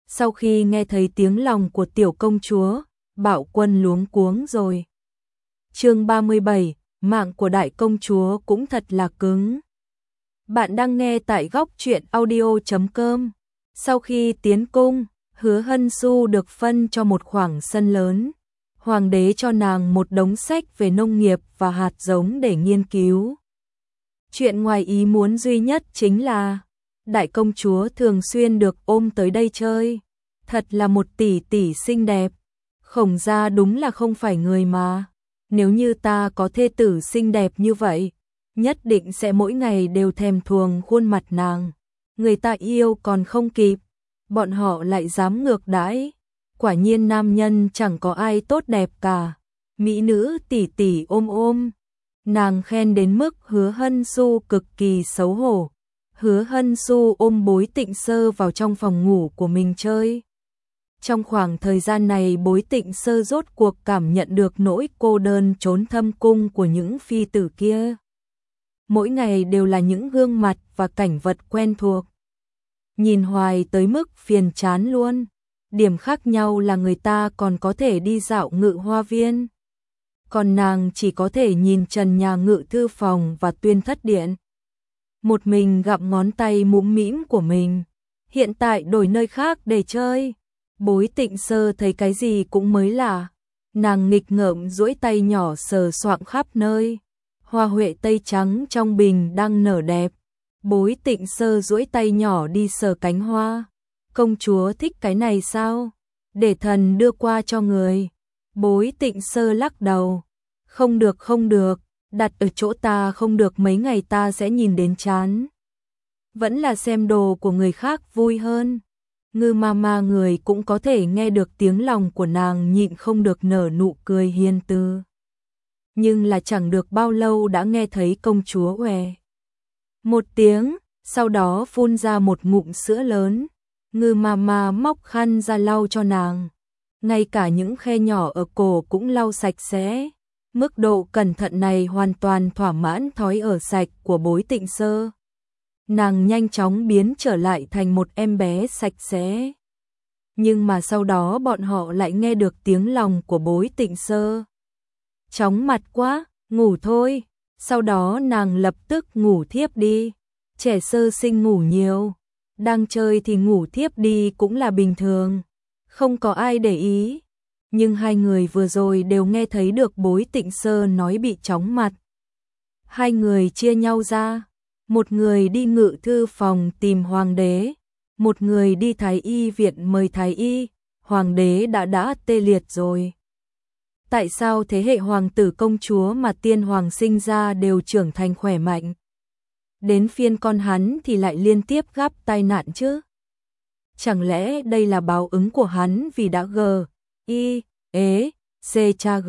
Sau khi nghe thấy tiếng lòng của tiểu công chúa, Bạo Quân luống cuống rồi. Chương 37, mạng của đại công chúa cũng thật là cứng. Bạn đang nghe tại góc truyện audio.com. Sau khi tiến cung, Hứa Hân Du được phân cho một khoảng sân lớn. Hoàng đế cho nàng một đống sách về nông nghiệp và hạt giống để nghiên cứu. Chuyện ngoài ý muốn duy nhất chính là đại công chúa thường xuyên được ôm tới đây chơi. Thật là một tỷ tỷ xinh đẹp. Khổng gia đúng là không phải người mà. Nếu như ta có thê tử xinh đẹp như vậy, nhất định sẽ mỗi ngày đều thèm thuồng khuôn mặt nàng. Người ta yêu còn không kịp, bọn họ lại dám ngược đãi. Quả nhiên nam nhân chẳng có ai tốt đẹp cả. Mỹ nữ tỷ tỷ ôm ôm. Nàng khen đến mức Hứa Hân Du cực kỳ xấu hổ. Hứa Hân Du ôm Bối Tịnh Sơ vào trong phòng ngủ của mình chơi. Trong khoảng thời gian này Bối Tịnh Sơ rốt cuộc cảm nhận được nỗi cô đơn trốn thâm cung của những phi tử kia. Mỗi ngày đều là những gương mặt và cảnh vật quen thuộc. Nhìn hoài tới mức phiền chán luôn. Điểm khác nhau là người ta còn có thể đi dạo Ngự Hoa Viên. Còn nàng chỉ có thể nhìn trần nhà Ngự Thư Phòng và Tuyên Thất Điện. Một mình gặm ngón tay mũm mĩm của mình. Hiện tại đổi nơi khác để chơi. Bối Tịnh Sơ thấy cái gì cũng mới lạ. Nàng nghịch ngợm duỗi tay nhỏ sờ soạng khắp nơi. Hoa huệ tây trắng trong bình đang nở đẹp. Bối Tịnh Sơ duỗi tay nhỏ đi sờ cánh hoa. Công chúa thích cái này sao? Để thần đưa qua cho người. Bối Tịnh Sơ lắc đầu. Không được không được, đặt ở chỗ ta không được, mấy ngày ta sẽ nhìn đến chán. Vẫn là xem đồ của người khác vui hơn. Ngư Mama người cũng có thể nghe được tiếng lòng của nàng, nhịn không được nở nụ cười hiền từ. Nhưng là chẳng được bao lâu đã nghe thấy công chúa "Oè" một tiếng, sau đó phun ra một ngụm sữa lớn. Ngư Mama móc khăn ra lau cho nàng. Ngay cả những khe nhỏ ở cổ cũng lau sạch sẽ. Mức độ cẩn thận này hoàn toàn thỏa mãn thói ở sạch của Bối Tịnh Sơ. Nàng nhanh chóng biến trở lại thành một em bé sạch sẽ. Nhưng mà sau đó bọn họ lại nghe được tiếng lòng của Bối Tịnh Sơ. Chóng mặt quá, ngủ thôi. Sau đó nàng lập tức ngủ thiếp đi. Trẻ sơ sinh ngủ nhiều, đang chơi thì ngủ thiếp đi cũng là bình thường. Không có ai để ý. Nhưng hai người vừa rồi đều nghe thấy được Bối Tịnh Sơ nói bị chóng mặt. Hai người chia nhau ra. Một người đi Ngự Thư Phòng tìm hoàng đế. Một người đi Thái Y viện mời Thái Y. Hoàng đế đã tê liệt rồi. Tại sao thế hệ hoàng tử công chúa mà tiên hoàng sinh ra đều trưởng thành khỏe mạnh? Đến phiên con hắn thì lại liên tiếp gặp tai nạn chứ? Chẳng lẽ đây là báo ứng của hắn vì đã cha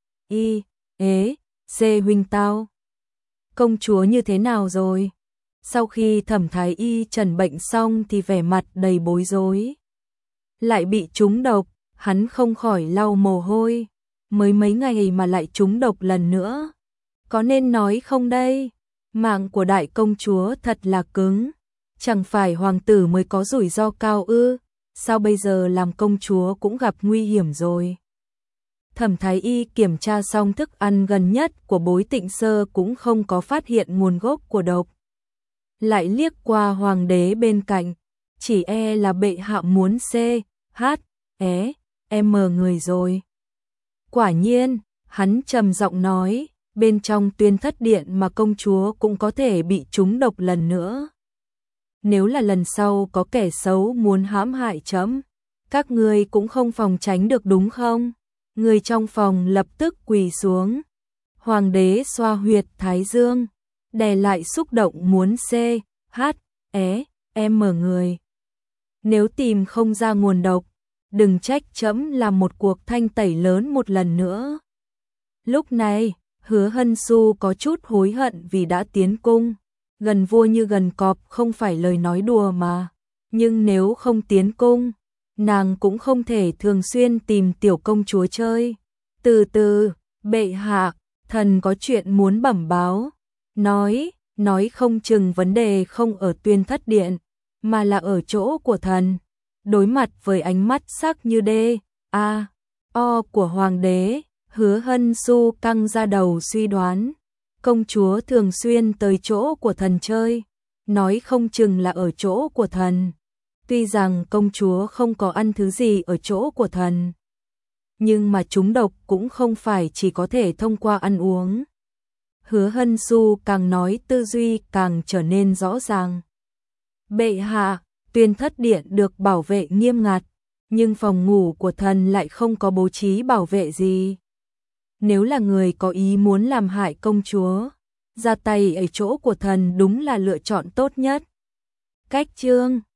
huynh tao? Công chúa như thế nào rồi? Sau khi Thẩm Thái Y trần bệnh xong thì vẻ mặt đầy bối rối. Lại bị trúng độc, hắn không khỏi lau mồ hôi. Mới mấy ngày mà lại trúng độc lần nữa. Có nên nói không đây? Mạng của đại công chúa thật là cứng. Chẳng phải hoàng tử mới có rủi ro cao ư? Sao bây giờ làm công chúa cũng gặp nguy hiểm rồi? Thẩm Thái Y kiểm tra xong thức ăn gần nhất của Bối Tịnh Sơ cũng không có phát hiện nguồn gốc của độc. Lại liếc qua hoàng đế bên cạnh, chỉ là bệ hạ muốn người rồi. Quả nhiên, hắn trầm giọng nói, bên trong Tuyên Thất Điện mà công chúa cũng có thể bị trúng độc lần nữa. Nếu là lần sau có kẻ xấu muốn hãm hại trẫm, các ngươi cũng không phòng tránh được đúng không? Người trong phòng lập tức quỳ xuống. Hoàng đế xoa huyệt thái dương, đè lại xúc động muốn người. Nếu tìm không ra nguồn độc, đừng trách trẫm làm một cuộc thanh tẩy lớn một lần nữa. Lúc này, Hứa Hân Du có chút hối hận vì đã tiến cung. Gần vua như gần cọp không phải lời nói đùa mà. Nhưng nếu không tiến cung, nàng cũng không thể thường xuyên tìm tiểu công chúa chơi. Từ từ, bệ hạ, thần có chuyện muốn bẩm báo. Nói không chừng vấn đề không ở Tuyên Thất Điện, mà là ở chỗ của thần. đối mặt với ánh mắt sắc như đê, a, o của hoàng đế, Hứa Hân Xu căng ra đầu suy đoán. Công chúa thường xuyên tới chỗ của thần chơi, nói không chừng là ở chỗ của thần. Tuy rằng công chúa không có ăn thứ gì ở chỗ của thần, nhưng mà trúng độc cũng không phải chỉ có thể thông qua ăn uống. Hứa Hân Xu càng nói tư duy càng trở nên rõ ràng. Bệ hạ, Tuyên Thất Điện được bảo vệ nghiêm ngặt, nhưng phòng ngủ của thần lại không có bố trí bảo vệ gì. Nếu là người có ý muốn làm hại công chúa, ra tay ở chỗ của thần đúng là lựa chọn tốt nhất. Cách chương